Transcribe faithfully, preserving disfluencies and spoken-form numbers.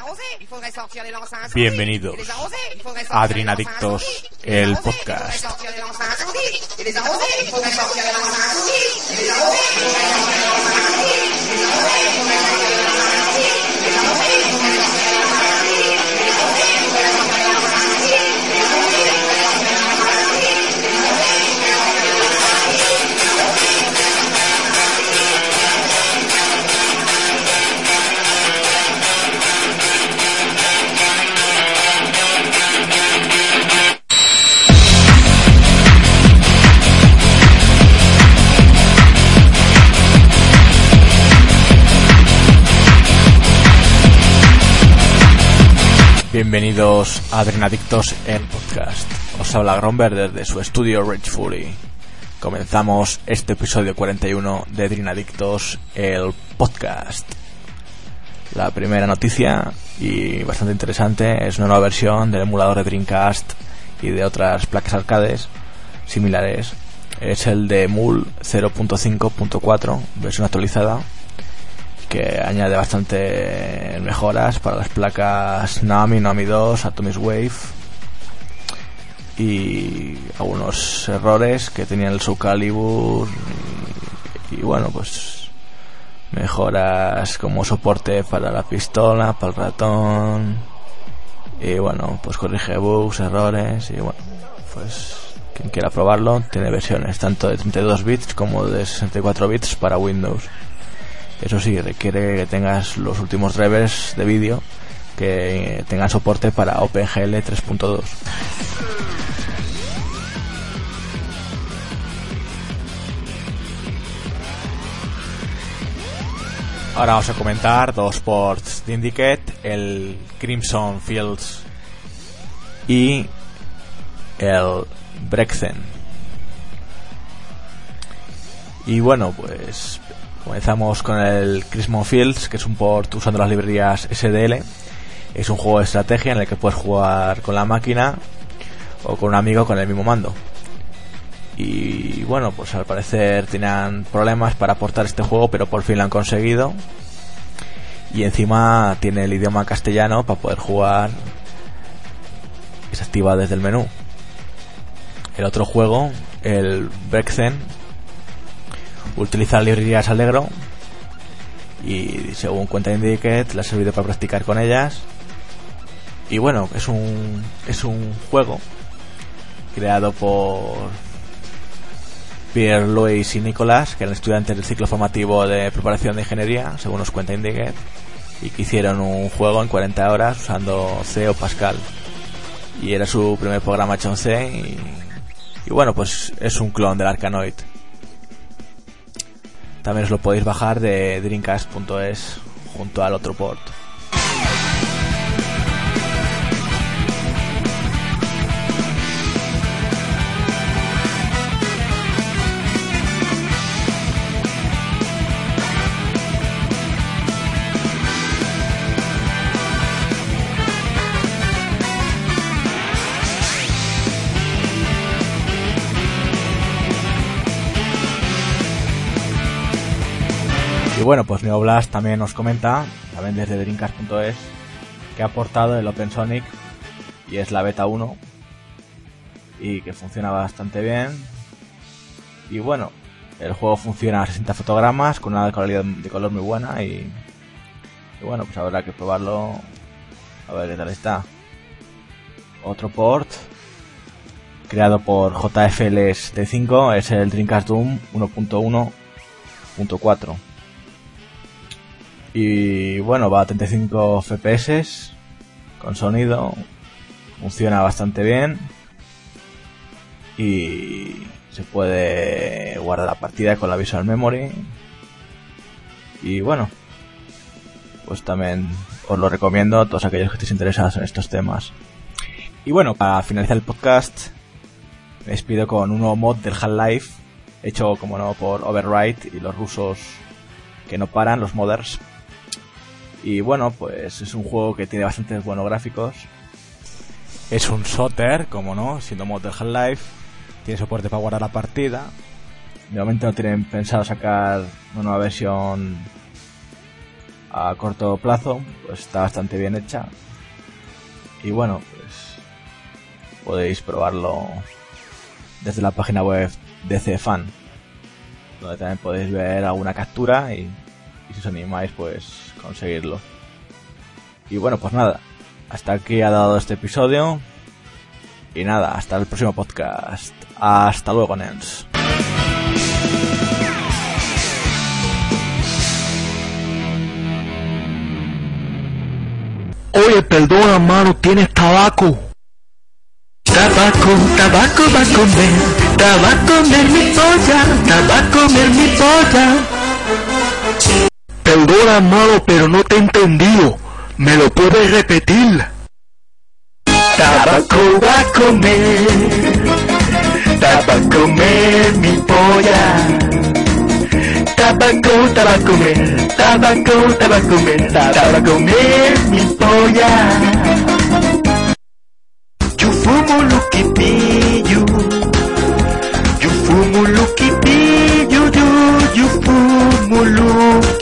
Bienvenidos a Adrenadictos, el podcast. Bienvenidos a Adrenadictos, el podcast. Os habla Gromber desde su estudio Ragefully. Comenzamos este episodio cuarenta y uno de Adrenadictos, el podcast. La primera noticia, y bastante interesante, es una nueva versión del emulador de Dreamcast y de otras placas arcades similares. Es el de Emul cero punto cinco punto cuatro, versión actualizada, que añade bastante mejoras para las placas Naomi, Naomi dos, Atomic Wave y algunos errores que tenía el Soul Calibur y, y bueno, pues mejoras como soporte para la pistola, para el ratón y bueno, pues corrige bugs, errores y bueno, pues quien quiera probarlo tiene versiones tanto de treinta y dos bits como de sesenta y cuatro bits para Windows. Eso sí, requiere que tengas los últimos drivers de vídeo que tengan soporte para OpenGL tres punto dos. Ahora vamos a comentar dos ports de Syndicate, el Crimson Fields y el Brexen. Y bueno, pues comenzamos con el Crimson Fields, que es un port usando las librerías S D L. Es un juego de estrategia en el que puedes jugar con la máquina o con un amigo con el mismo mando. Y bueno, pues al parecer tenían problemas para portar este juego, pero por fin lo han conseguido. Y encima tiene el idioma castellano para poder jugar y se activa desde el menú. El otro juego, el Brexen, utiliza librerías Allegro y según cuenta Syndicate le ha servido para practicar con ellas. Y bueno, es un es un juego creado por Pierre, Louis y Nicolas, que eran estudiantes del ciclo formativo de preparación de ingeniería, según nos cuenta Syndicate, y que hicieron un juego en cuarenta horas usando C o Pascal. Y era su primer programa hecho en C y, y bueno, pues es un clon del Arkanoid. También os lo podéis bajar de Dreamcast punto es junto al otro port. Y bueno, pues Neoblast también nos comenta, también desde Dreamcast punto es, que ha aportado el OpenSonic y es la beta uno y que funciona bastante bien. Y bueno, el juego funciona a sesenta fotogramas con una calidad de color muy buena y, y bueno, pues habrá que probarlo a ver qué tal está. Otro port creado por J F L S T cinco es el Dreamcast Doom uno punto uno punto cuatro. Y bueno, va a treinta y cinco F P S con sonido, funciona bastante bien y se puede guardar la partida con la Visual Memory. Y bueno, pues también os lo recomiendo a todos aquellos que estéis interesados en estos temas. Y bueno, para finalizar el podcast me despido con un nuevo mod del Half-Life hecho, como no, por Override y los rusos que no paran, los modders. Y bueno, pues es un juego que tiene bastantes buenos gráficos. Es un shooter, como no, siendo mod del Half-Life. Tiene soporte para guardar la partida. De momento no tienen pensado sacar una nueva versión a corto plazo, pues está bastante bien hecha. Y bueno, pues podéis probarlo desde la página web D C Fan, donde también podéis ver alguna captura y, y si os animáis, pues conseguirlo. Y bueno, pues nada, hasta aquí ha dado este episodio. Y nada, hasta el próximo podcast. Hasta luego, nens. Oye, perdona, mano, ¿tienes tabaco? Tabaco, tabaco va a comer, tabaco va a comer mi polla, tabaco va a comer mi polla. Perdona, mano, pero no te he entendido. ¿Me lo puedes repetir? Tabaco va a comer, tabaco va a comer mi polla. Tabaco, tabaco va a comer, tabaco, tabaco va a comer, tabaco va a comer mi polla. Yo fumo luquipillo, yo fumo luquipillo, yo, yo fumo luquipillo.